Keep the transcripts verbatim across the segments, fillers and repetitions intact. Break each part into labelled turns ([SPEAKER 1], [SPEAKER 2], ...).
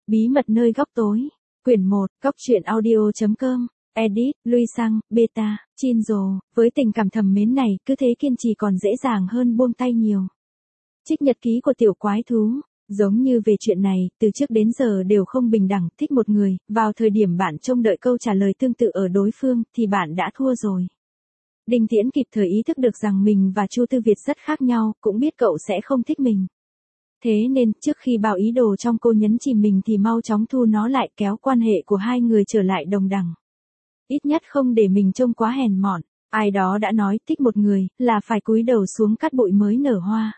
[SPEAKER 1] Bí mật nơi góc tối. Quyển một, góc truyện audio.com. Edit, Lui Sang, Beta, Chinzo, với tình cảm thầm mến này, cứ thế kiên trì còn dễ dàng hơn buông tay nhiều. Trích nhật ký của tiểu quái thú. Giống như về chuyện này, từ trước đến giờ đều không bình đẳng, thích một người, vào thời điểm bạn trông đợi câu trả lời tương tự ở đối phương, thì bạn đã thua rồi. Đinh Tiễn kịp thời ý thức được rằng mình và Chu Tư Việt rất khác nhau, cũng biết cậu sẽ không thích mình. Thế nên, trước khi bao ý đồ trong cô nhấn chìm mình thì mau chóng thu nó lại, kéo quan hệ của hai người trở lại đồng đẳng. Ít nhất không để mình trông quá hèn mọn. Ai đó đã nói thích một người, là phải cúi đầu xuống cắt bụi mới nở hoa.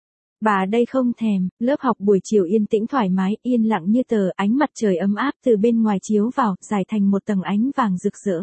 [SPEAKER 1] Bà đây không thèm, lớp học buổi chiều yên tĩnh thoải mái, yên lặng như tờ, ánh mặt trời ấm áp từ bên ngoài chiếu vào, dài thành một tầng ánh vàng rực rỡ.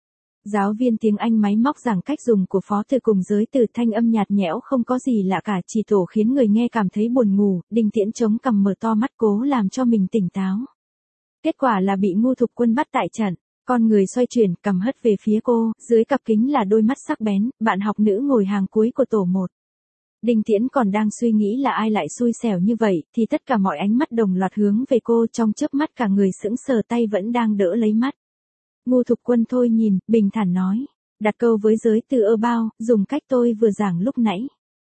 [SPEAKER 1] Giáo viên tiếng Anh máy móc giảng cách dùng của phó từ cùng giới từ, thanh âm nhạt nhẽo không có gì lạ cả, chỉ tổ khiến người nghe cảm thấy buồn ngủ. Đinh Tiễn chống cằm mở to mắt cố làm cho mình tỉnh táo. Kết quả là bị Ngô Thục Quân bắt tại trận. Con người xoay chuyển, cầm hất về phía cô, dưới cặp kính là đôi mắt sắc bén, bạn học nữ ngồi hàng cuối của tổ một. Đinh Tiễn còn đang suy nghĩ là ai lại xui xẻo như vậy, thì tất cả mọi ánh mắt đồng loạt hướng về cô, trong chớp mắt cả người sững sờ, tay vẫn đang đỡ lấy mắt. Ngô Thục Quân thôi nhìn, bình thản nói, đặt câu với giới từ about, dùng cách tôi vừa giảng lúc nãy.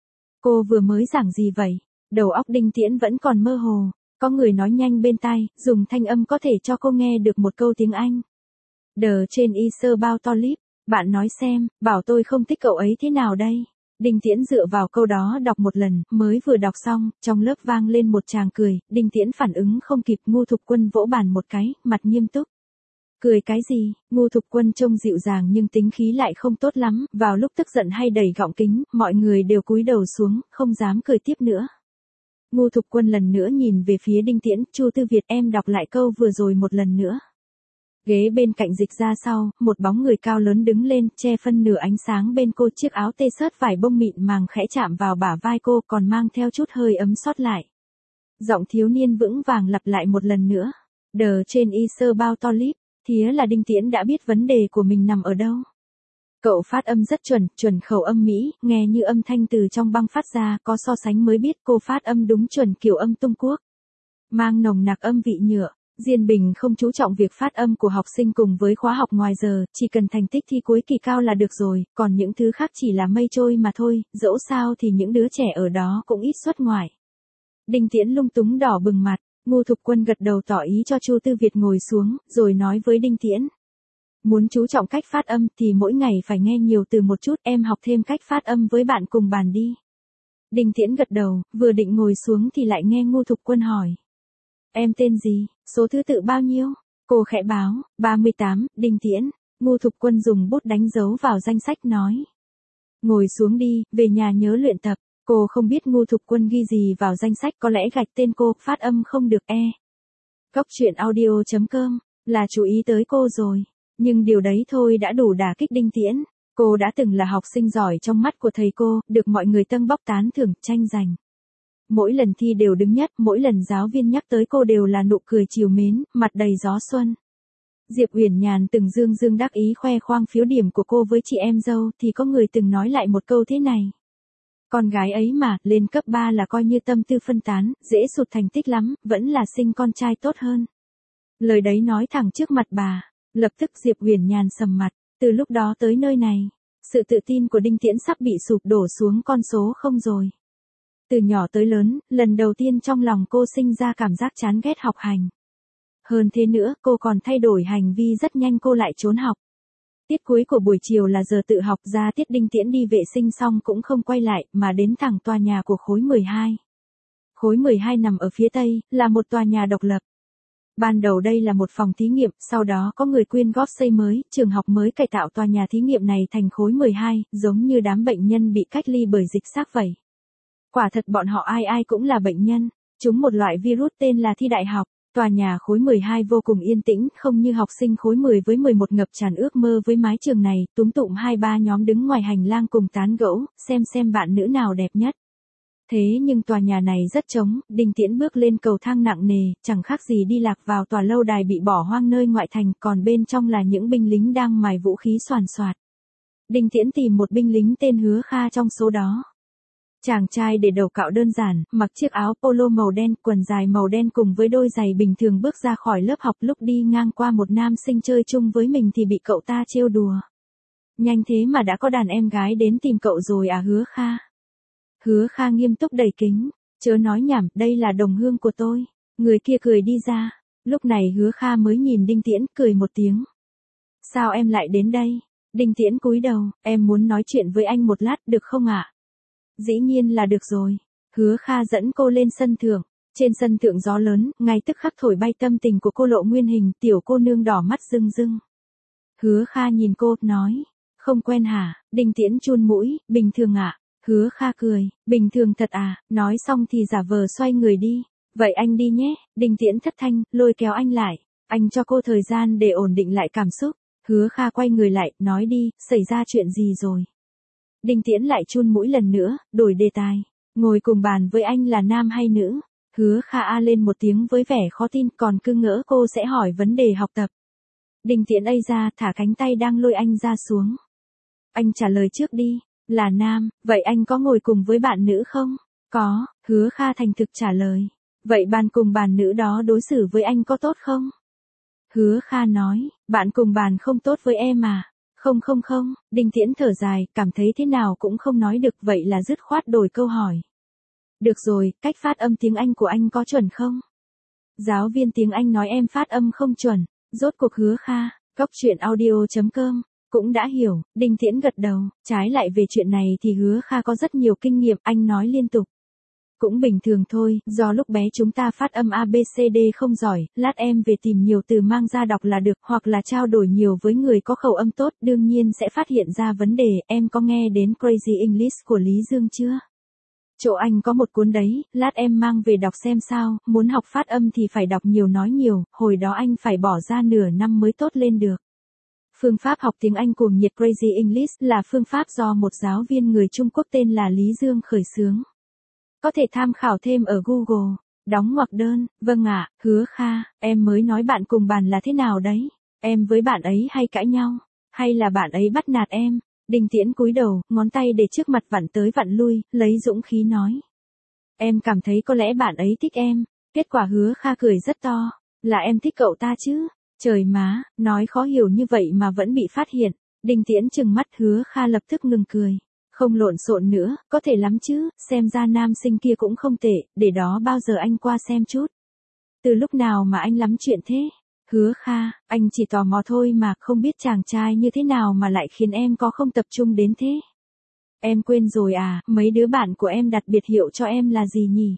[SPEAKER 1] Cô vừa mới giảng gì vậy? Đầu óc Đinh Tiễn vẫn còn mơ hồ, có người nói nhanh bên tai, dùng thanh âm có thể cho cô nghe được một câu tiếng Anh. The trên is about Tolip, bạn nói xem, bảo tôi không thích cậu ấy thế nào đây? Đinh Tiễn dựa vào câu đó đọc một lần, mới vừa đọc xong, trong lớp vang lên một tràng cười, Đinh Tiễn phản ứng không kịp, Ngô Thục Quân vỗ bàn một cái, mặt nghiêm túc. Cười cái gì? Ngô Thục Quân trông dịu dàng nhưng tính khí lại không tốt lắm, vào lúc tức giận hay đẩy gọng kính, mọi người đều cúi đầu xuống, không dám cười tiếp nữa. Ngô Thục Quân lần nữa nhìn về phía Đinh Tiễn, Chu Tư Việt em đọc lại câu vừa rồi một lần nữa. Ghế bên cạnh dịch ra sau, một bóng người cao lớn đứng lên, che phân nửa ánh sáng bên cô, chiếc áo tê xớt vải bông mịn màng khẽ chạm vào bả vai cô, còn mang theo chút hơi ấm sót lại. Giọng thiếu niên vững vàng lặp lại một lần nữa. The trên is about Tolip, thía là Đinh Tiễn đã biết vấn đề của mình nằm ở đâu. Cậu phát âm rất chuẩn, chuẩn khẩu âm Mỹ, nghe như âm thanh từ trong băng phát ra, có so sánh mới biết cô phát âm đúng chuẩn kiểu âm Trung Quốc. Mang nồng nặc âm vị nhựa. Diên Bình không chú trọng việc phát âm của học sinh cùng với khóa học ngoài giờ, chỉ cần thành tích thi cuối kỳ cao là được rồi, còn những thứ khác chỉ là mây trôi mà thôi, dẫu sao thì những đứa trẻ ở đó cũng ít xuất ngoại. Đinh Tiễn lung túng đỏ bừng mặt, Ngô Thục Quân gật đầu tỏ ý cho Chu Tư Việt ngồi xuống, rồi nói với Đinh Tiễn. Muốn chú trọng cách phát âm thì mỗi ngày phải nghe nhiều từ một chút, em học thêm cách phát âm với bạn cùng bàn đi. Đinh Tiễn gật đầu, vừa định ngồi xuống thì lại nghe Ngô Thục Quân hỏi. Em tên gì, số thứ tự bao nhiêu? Cô khẽ báo, ba mươi tám, Đinh Tiễn. Ngô Thục Quân dùng bút đánh dấu vào danh sách nói. Ngồi xuống đi, về nhà nhớ luyện tập. Cô không biết Ngô Thục Quân ghi gì vào danh sách, có lẽ gạch tên cô, phát âm không được e. Góc truyện audio.com, là chú ý tới cô rồi. Nhưng điều đấy thôi đã đủ đả kích Đinh Tiễn. Cô đã từng là học sinh giỏi trong mắt của thầy cô, được mọi người tâng bóc tán thưởng, tranh giành. Mỗi lần thi đều đứng nhất, mỗi lần giáo viên nhắc tới cô đều là nụ cười trìu mến, mặt đầy gió xuân. Diệp Uyển Nhàn từng dương dương đắc ý khoe khoang phiếu điểm của cô với chị em dâu, thì có người từng nói lại một câu thế này. Con gái ấy mà, lên cấp ba là coi như tâm tư phân tán, dễ sụt thành tích lắm, vẫn là sinh con trai tốt hơn. Lời đấy nói thẳng trước mặt bà, lập tức Diệp Uyển Nhàn sầm mặt, từ lúc đó tới nơi này, sự tự tin của Đinh Tiễn sắp bị sụp đổ xuống con số không rồi. Từ nhỏ tới lớn, lần đầu tiên trong lòng cô sinh ra cảm giác chán ghét học hành. Hơn thế nữa, cô còn thay đổi hành vi rất nhanh, cô lại trốn học. Tiết cuối của buổi chiều là giờ tự học, ra tiết Đinh Tiễn đi vệ sinh xong cũng không quay lại, mà đến thẳng tòa nhà của khối mười hai. Khối mười hai nằm ở phía tây, là một tòa nhà độc lập. Ban đầu đây là một phòng thí nghiệm, sau đó có người quyên góp xây mới, trường học mới cải tạo tòa nhà thí nghiệm này thành khối mười hai, giống như đám bệnh nhân bị cách ly bởi dịch xác vậy. Quả thật bọn họ ai ai cũng là bệnh nhân, chúng một loại virus tên là thi đại học. Tòa nhà khối mười hai vô cùng yên tĩnh, không như học sinh khối mười với mười một ngập tràn ước mơ với mái trường này, túm tụm hai ba nhóm đứng ngoài hành lang cùng tán gẫu, xem xem bạn nữ nào đẹp nhất. Thế nhưng tòa nhà này rất trống, Đinh Tiễn bước lên cầu thang nặng nề, chẳng khác gì đi lạc vào tòa lâu đài bị bỏ hoang nơi ngoại thành, còn bên trong là những binh lính đang mài vũ khí soàn soạt. Đinh Tiễn tìm một binh lính tên Hứa Kha trong số đó. Chàng trai để đầu cạo đơn giản, mặc chiếc áo polo màu đen, quần dài màu đen cùng với đôi giày bình thường bước ra khỏi lớp học, lúc đi ngang qua một nam sinh chơi chung với mình thì bị cậu ta trêu đùa. Nhanh thế mà đã có đàn em gái đến tìm cậu rồi à Hứa Kha? Hứa Kha nghiêm túc đẩy kính, chớ nói nhảm, đây là đồng hương của tôi. Người kia cười đi ra, lúc này Hứa Kha mới nhìn Đinh Tiễn, cười một tiếng. Sao em lại đến đây? Đinh Tiễn cúi đầu, em muốn nói chuyện với anh một lát được không ạ? Dĩ nhiên là được rồi. Hứa Kha dẫn cô lên sân thượng. Trên sân thượng gió lớn, ngay tức khắc thổi bay tâm tình của cô lộ nguyên hình, tiểu cô nương đỏ mắt rưng rưng. Hứa Kha nhìn cô, nói, không quen hả? Đinh Tiễn chun mũi, bình thường ạ. Hứa Kha cười, bình thường thật à? Nói xong thì giả vờ xoay người đi. Vậy anh đi nhé. Đinh Tiễn thất thanh, lôi kéo anh lại. Anh cho cô thời gian để ổn định lại cảm xúc. Hứa Kha quay người lại, nói đi, xảy ra chuyện gì rồi? Đinh Tiễn lại chun mũi lần nữa, đổi đề tài. Ngồi cùng bàn với anh là nam hay nữ? Hứa Kha a lên một tiếng với vẻ khó tin, còn cứ ngỡ cô sẽ hỏi vấn đề học tập. Đinh Tiễn ây ra, thả cánh tay đang lôi anh ra xuống. Anh trả lời trước đi. Là nam, vậy anh có ngồi cùng với bạn nữ không? Có, Hứa Kha thành thực trả lời. Vậy bạn cùng bàn nữ đó đối xử với anh có tốt không? Hứa Kha nói, bạn cùng bàn không tốt với em à? Không không không, Đinh Tiễn thở dài, cảm thấy thế nào cũng không nói được, vậy là dứt khoát đổi câu hỏi. Được rồi, cách phát âm tiếng Anh của anh có chuẩn không? Giáo viên tiếng Anh nói em phát âm không chuẩn. Rốt cuộc Hứa Kha, góc truyện audio chấm com, cũng đã hiểu. Đinh Tiễn gật đầu, trái lại về chuyện này thì Hứa Kha có rất nhiều kinh nghiệm, anh nói liên tục. Cũng bình thường thôi, do lúc bé chúng ta phát âm a bê xê đê không giỏi, lát em về tìm nhiều từ mang ra đọc là được, hoặc là trao đổi nhiều với người có khẩu âm tốt, đương nhiên sẽ phát hiện ra vấn đề. Em có nghe đến Crazy English của Lý Dương chưa? Chỗ anh có một cuốn đấy, lát em mang về đọc xem sao, muốn học phát âm thì phải đọc nhiều nói nhiều, hồi đó anh phải bỏ ra nửa năm mới tốt lên được. Phương pháp học tiếng Anh cuồng nhiệt Crazy English là phương pháp do một giáo viên người Trung Quốc tên là Lý Dương khởi xướng. Có thể tham khảo thêm ở Google. Đóng ngoặc đơn, vâng ạ, Hứa Kha, em mới nói bạn cùng bàn là thế nào đấy? Em với bạn ấy hay cãi nhau? Hay là bạn ấy bắt nạt em? Đinh Tiễn cúi đầu, ngón tay để trước mặt vặn tới vặn lui, lấy dũng khí nói. Em cảm thấy có lẽ bạn ấy thích em. Kết quả Hứa Kha cười rất to. Là em thích cậu ta chứ? Trời má, nói khó hiểu như vậy mà vẫn bị phát hiện. Đinh Tiễn trừng mắt, Hứa Kha lập tức ngừng cười. Không lộn xộn nữa, có thể lắm chứ, xem ra nam sinh kia cũng không tệ, để đó bao giờ anh qua xem chút. Từ lúc nào mà anh lắm chuyện thế? Hứa Kha, anh chỉ tò mò thôi mà, không biết chàng trai như thế nào mà lại khiến em có không tập trung đến thế. Em quên rồi à, mấy đứa bạn của em đặt biệt hiệu cho em là gì nhỉ?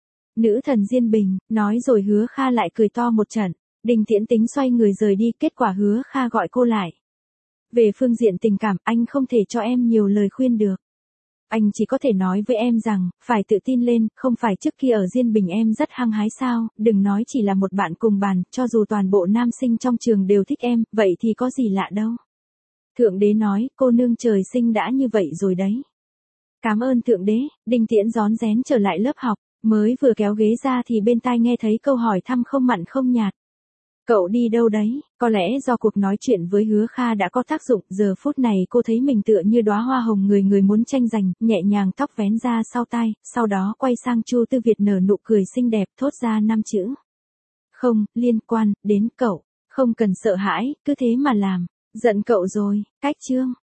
[SPEAKER 1] Nữ thần Diên Bình, nói rồi Hứa Kha lại cười to một trận. Đinh Tiễn tính xoay người rời đi, kết quả Hứa Kha gọi cô lại. Về phương diện tình cảm, anh không thể cho em nhiều lời khuyên được. Anh chỉ có thể nói với em rằng, phải tự tin lên, không phải trước kia ở Diên Bình em rất hăng hái sao, đừng nói chỉ là một bạn cùng bàn, cho dù toàn bộ nam sinh trong trường đều thích em, vậy thì có gì lạ đâu. Thượng đế nói, cô nương trời sinh đã như vậy rồi đấy. Cảm ơn Thượng đế. Đinh Tiễn rón rén trở lại lớp học, mới vừa kéo ghế ra thì bên tai nghe thấy câu hỏi thăm không mặn không nhạt. Cậu đi đâu đấy? Có lẽ do cuộc nói chuyện với Hứa Kha đã có tác dụng, giờ phút này cô thấy mình tựa như đóa hoa hồng người người muốn tranh giành, nhẹ nhàng tóc vén ra sau tai, sau đó quay sang Chu Tư Việt nở nụ cười xinh đẹp, thốt ra năm chữ. Không, liên quan, đến cậu. Không cần sợ hãi, cứ thế mà làm. Giận cậu rồi, cách chương.